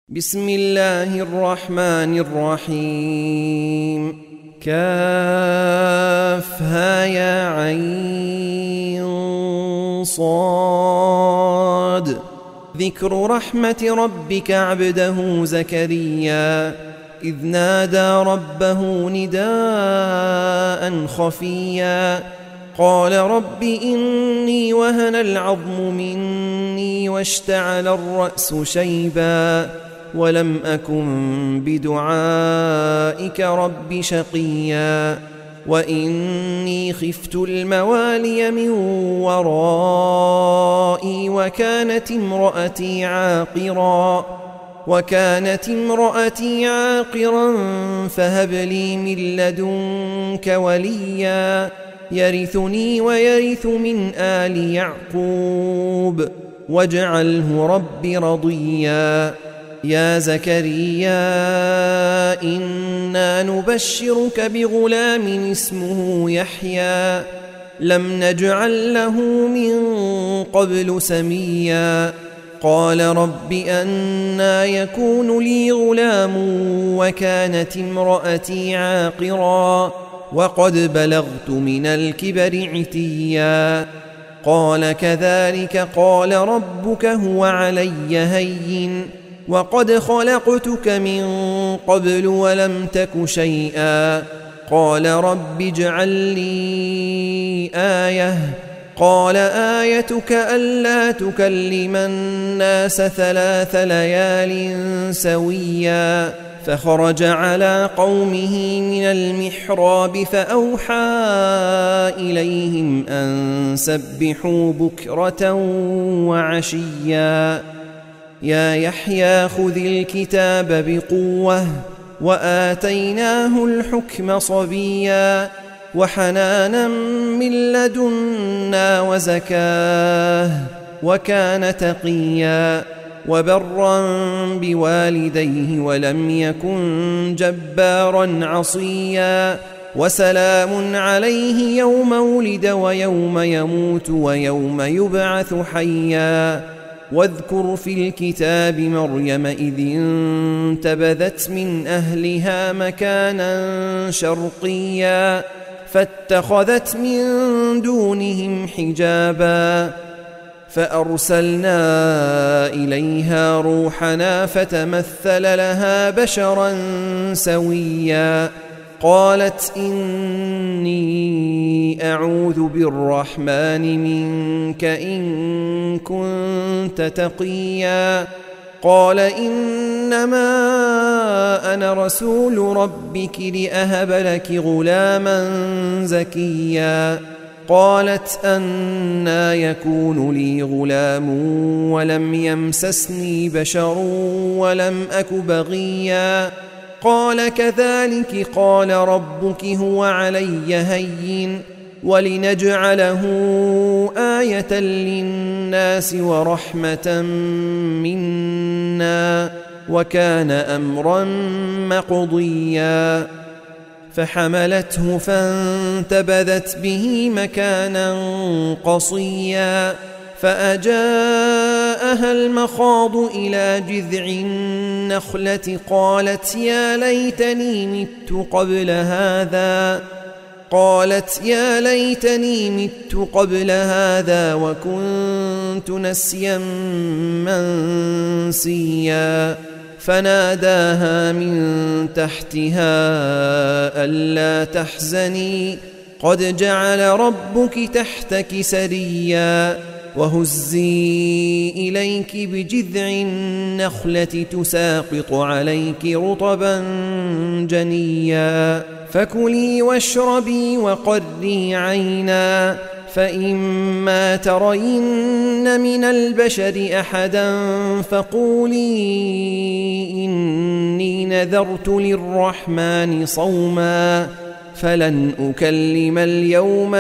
بسم الله الرحمن الرحيم. كافها يا عين صاد. ذكر رحمة ربك عبده زكريا إذ نادى ربه نداء خفيا قال رب إني وهن العظم مني واشتعل الرأس شيبا ولم أكن بدعائك رب شقيا وإني خفت الموالي من ورائي وكانت امرأتي عاقرا فهب لي من لدنك وليا يرثني ويرث من آل يعقوب واجعله رب رضيا. يا زكريا إنا نبشرك بغلام اسمه يحيى لم نجعل له من قبل سميا قال رب أنى يكون لي غلام وكانت امرأتي عاقرا وقد بلغت من الكبر عتيا قال كذلك قال ربك هو علي هين وقد خلقتك من قبل ولم تك شيئا قال رب اجعل لي آية قال آيتك ألا تكلم الناس 3 ليال سويا فخرج على قومه من المحراب فأوحى إليهم أن سبحوا بكرة وعشيا يا يحيى خذ الكتاب بقوة وآتيناه الحكم صبيا وحنانا من لدنا وزكاه وكان تقيا وبرا بوالديه ولم يكن جبارا عصيا وسلام عليه يوم ولد ويوم يموت ويوم يبعث حيا واذكر في الكتاب مريم إذ انتبذت من أهلها مكانا شرقيا فاتخذت من دونهم حجابا فأرسلنا إليها روحنا فتمثل لها بشرا سويا قالت إني أعوذ بالرحمن منك إن كنت تقيا قال إنما أنا رسول ربك لأهب لك غلاما زكيا قالت أنى يكون لي غلام ولم يمسسني بشر ولم أك بغيا قال كذلك قال ربك هو علي هين ولنجعله آية للناس ورحمة منا وكان أمرا مقضيا فحملته فانتبذت به مكانا قصيا فأجاءها المخاض إلى جذع النخلة قالت يا ليتني مت قبل هذا وكنت نسيا منسيا فناداها من تحتها ألا تحزني قد جعل ربك تحتك سريا وهزي إليك بجذع النخلة تساقط عليك رطبا جنيا فكلي واشربي وقري عينا فإما ترين من البشر أحدا فقولي إني نذرت للرحمن صوما فلن أكلم اليوم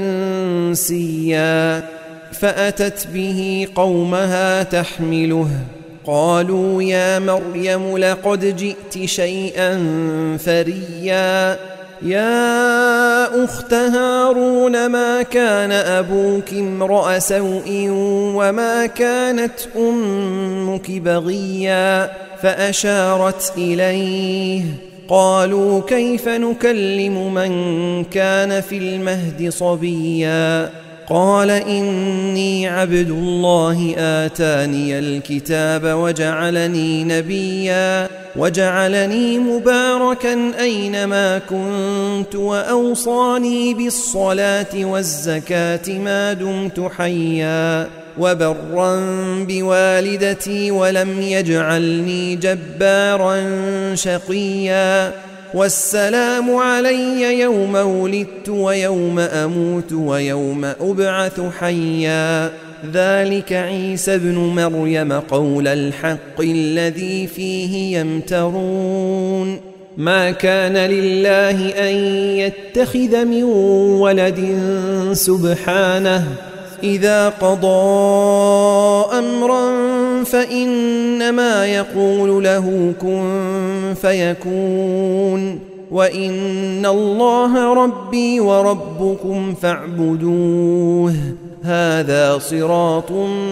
إنسيا فأتت به قومها تحمله قالوا يا مريم لقد جئت شيئا فريا يا أخت هارون ما كان أبوك امرأ سوء وما كانت أمك بغيا فأشارت إليه. قالوا كيف نكلم من كان في المهد صبيا؟ قال إني عبد الله آتاني الكتاب وجعلني نبيا وجعلني مباركا أينما كنت وأوصاني بالصلاة والزكاة ما دمت حيا وبرا بوالدتي ولم يجعلني جبارا شقيا والسلام علي يوم ولدت ويوم أموت ويوم أبعث حيا ذلك عيسى ابن مريم قول الحق الذي فيه يمترون ما كان لله أن يتخذ من ولد سبحانه إذا قضى أمرا فإنما يقول له كن فيكون وإن الله ربي وربكم فاعبدوه هذا صراط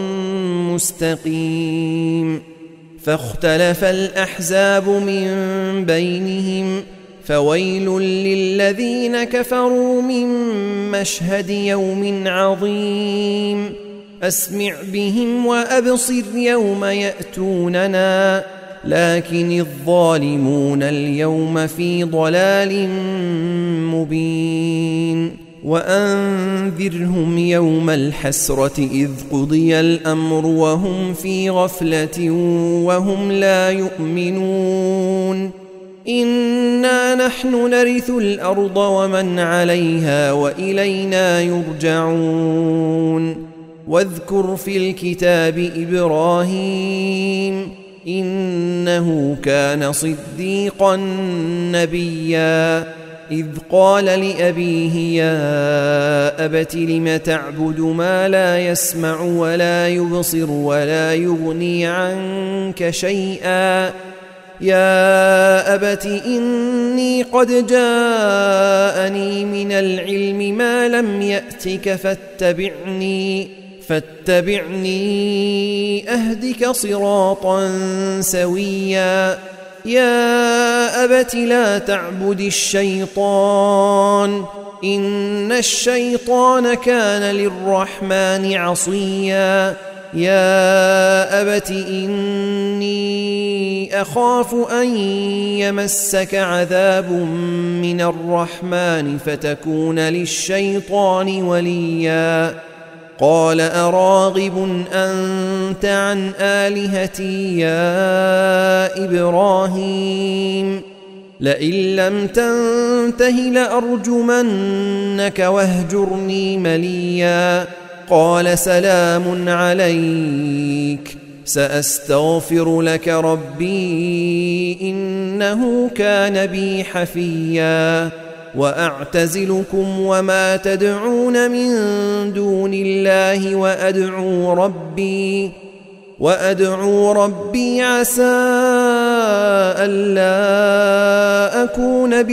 مستقيم فاختلف الأحزاب من بينهم فويل للذين كفروا من مشهد يوم عظيم أسمع بهم وأبصر يوم يأتوننا لكن الظالمون اليوم في ضلال مبين وأنذرهم يوم الحسرة إذ قضي الأمر وهم في غفلة وهم لا يؤمنون إنا نحن نرث الأرض ومن عليها وإلينا يرجعون واذكر في الكتاب إبراهيم إنه كان صديقا نبيا إذ قال لأبيه يا أبت لم تعبد ما لا يسمع ولا يبصر ولا يغني عنك شيئا يا أبت إني قد جاءني من العلم ما لم يأتك فاتبعني أهدك صراطا سويا يا أبت لا تعبد الشيطان إن الشيطان كان للرحمن عصيا يا أبت إني أخاف أن يمسك عذاب من الرحمن فتكون للشيطان وليا قال أراغب أنت عن آلهتي يا إبراهيم لئن لم تنته لأرجمنك واهجرني مليا قال سلام عليك سأستغفر لك ربي إنه كان بي حفيا وأعتزلكم وما تدعون من دون الله وأدعو ربي عسى ألا أكون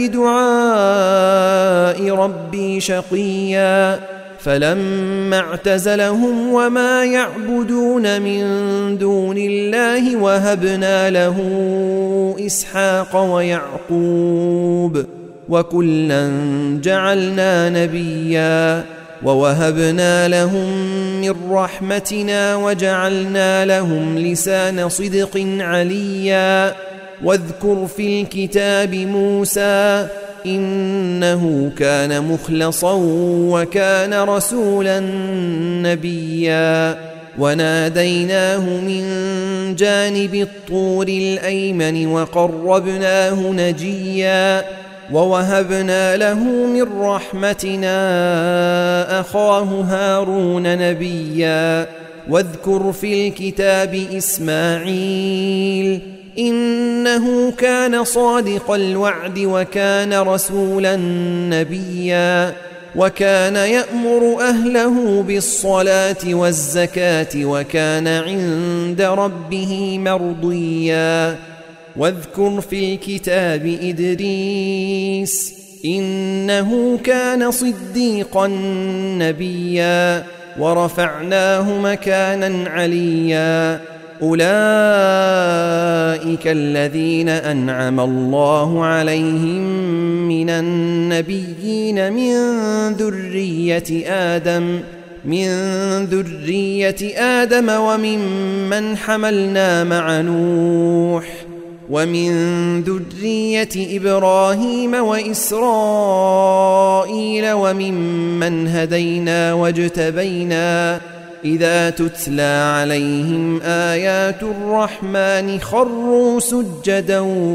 بدعاء ربي شقيا فلما اعتزلهم وما يعبدون من دون الله وهبنا له إسحاق ويعقوب وكلا جعلنا نبيا ووهبنا لهم من رحمتنا وجعلنا لهم لسان صدق عليا واذكر في الكتاب موسى إنه كان مخلصا وكان رسولا نبيا وناديناه من جانب الطور الأيمن وقربناه نجيا ووهبنا له من رحمتنا أخاه هارون نبيا واذكر في الكتاب إسماعيل إنه كان صادق الوعد وكان رسولا نبيا وكان يأمر أهله بالصلاة والزكاة وكان عند ربه مرضيا واذكر في الكتاب إدريس إنه كان صديقا نبيا ورفعناه مكانا عليا أولئك الذين أنعم الله عليهم من النبيين من ذرية آدم وممن حملنا مع نوح ومن ذرية إبراهيم وإسرائيل وممن هدينا واجتبينا إذا تتلى عليهم آيات الرحمن خروا سجدا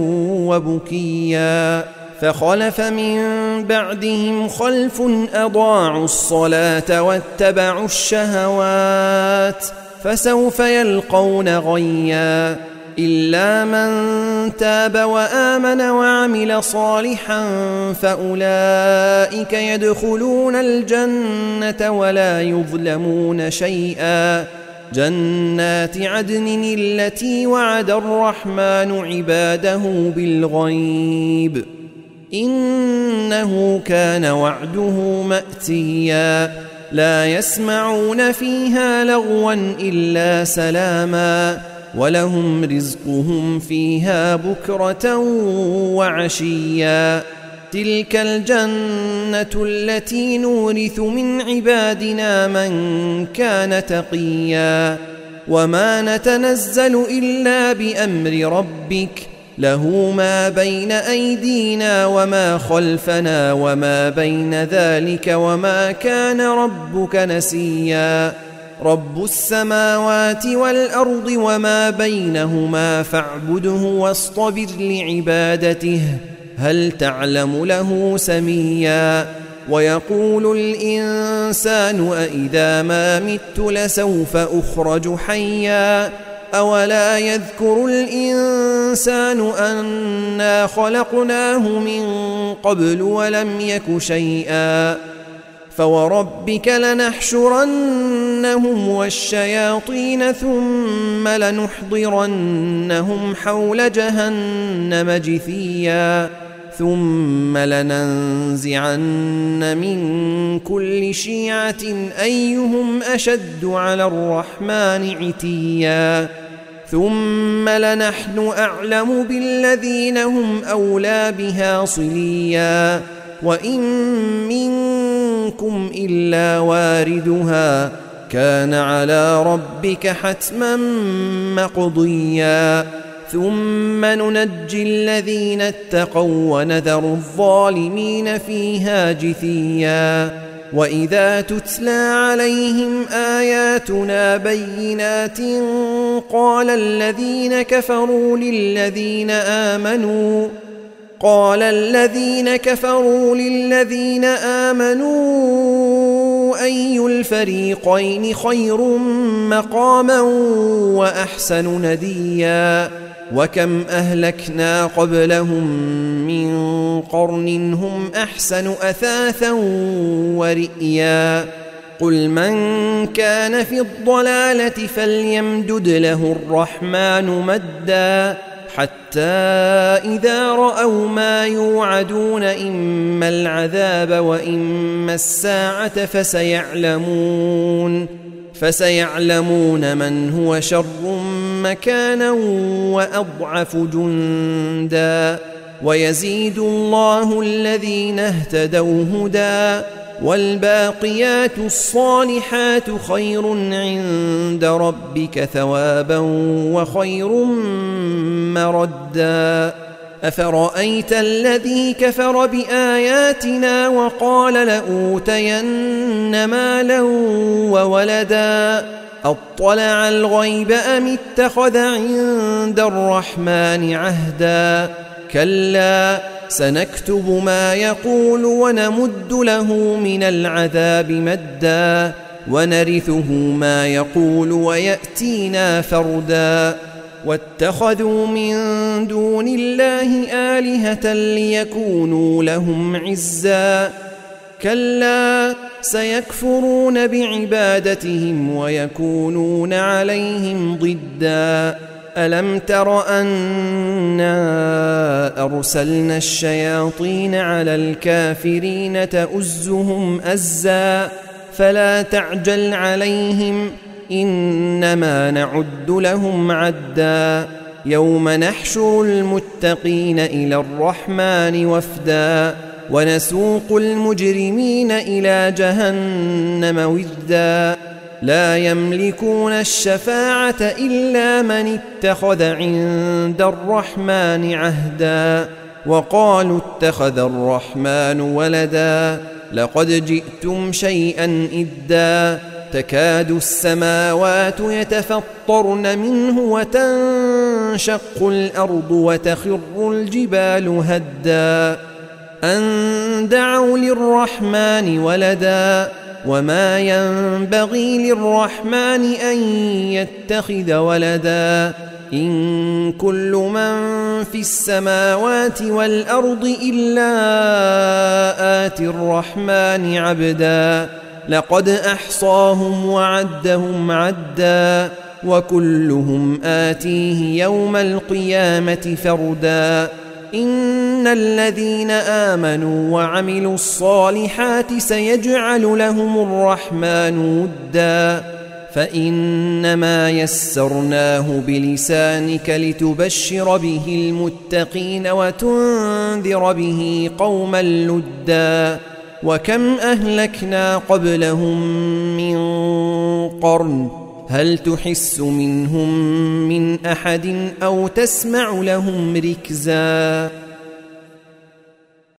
وبكيا فخلف من بعدهم خلف أضاعوا الصلاة واتبعوا الشهوات فسوف يلقون غيا إلا من تاب وآمن وعمل صالحا فأولئك يدخلون الجنة ولا يظلمون شيئا جنات عدن التي وعد الرحمن عباده بالغيب إنه كان وعده مأتيا لا يسمعون فيها لغوا إلا سلاما ولهم رزقهم فيها بكرة وعشيا تلك الجنة التي نورث من عبادنا من كان تقيا وما نتنزل إلا بأمر ربك له ما بين أيدينا وما خلفنا وما بين ذلك وما كان ربك نسيا رب السماوات والأرض وما بينهما فاعبده واصطبر لعبادته هل تعلم له سميا ويقول الإنسان أإذا ما مت لسوف أخرج حيا أولا يذكر الإنسان أنا خلقناه من قبل ولم يك شيئا فوربك لنحشرنهم والشياطين ثم لنحضرنهم حول جهنم جثيا ثم لننزعن من كل شيعة أيهم أشد على الرحمن عتيا ثم لنحن أعلم بالذين هم أولى بها صليا وإن منكم إلا واردها كان على ربك حتما مقضيا ثم ننجي الذين اتقوا ونذر الظالمين فيها جثيا وإذا تتلى عليهم آياتنا بينات قال الذين كفروا للذين آمنوا أي الفريقين خير مقاما وأحسن نديا وكم أهلكنا قبلهم من قرن هم أحسن أثاثا ورئيا قل من كان في الضلالة فليمدد له الرحمن مدا حتى إذا رأوا ما يوعدون إما العذاب وإما الساعة فسيعلمون من هو شر مكانا وأضعف جندا ويزيد الله الذين اهتدوا هدى والباقيات الصالحات خير عند ربك ثوابا وخير مردا أفرأيت الذي كفر بآياتنا وقال لأوتين مالا وولدا أطلع الغيب أم اتخذ عند الرحمن عهدا كلا سنكتب ما يقول ونمد له من العذاب مدا ونرثه ما يقول ويأتينا فردا واتخذوا من دون الله آلهة ليكونوا لهم عزا كلا سيكفرون بعبادتهم ويكونون عليهم ضدا ألم تر أنا أرسلنا الشياطين على الكافرين تؤزهم أزا فلا تعجل عليهم إنما نعد لهم عدا يوم نحشر المتقين إلى الرحمن وفدا ونسوق المجرمين إلى جهنم وفدا لا يملكون الشفاعة إلا من اتخذ عند الرحمن عهدا وقالوا اتخذ الرحمن ولدا لقد جئتم شيئا إدا تكاد السماوات يتفطرن منه وتنشق الأرض وتخر الجبال هدا أن دعوا للرحمن ولدا وما ينبغي للرحمن أن يتخذ ولدا إن كل من في السماوات والأرض إلا آتي الرحمن عبدا لقد أحصاهم وعدهم عدا وكلهم آتيه يوم القيامة فردا إن الذين آمنوا وعملوا الصالحات سيجعل لهم الرحمن ودا فإنما يسرناه بلسانك لتبشر به المتقين وتنذر به قوما لدا وكم أهلكنا قبلهم من قرن هل تحس منهم من أحد أو تسمع لهم ركزا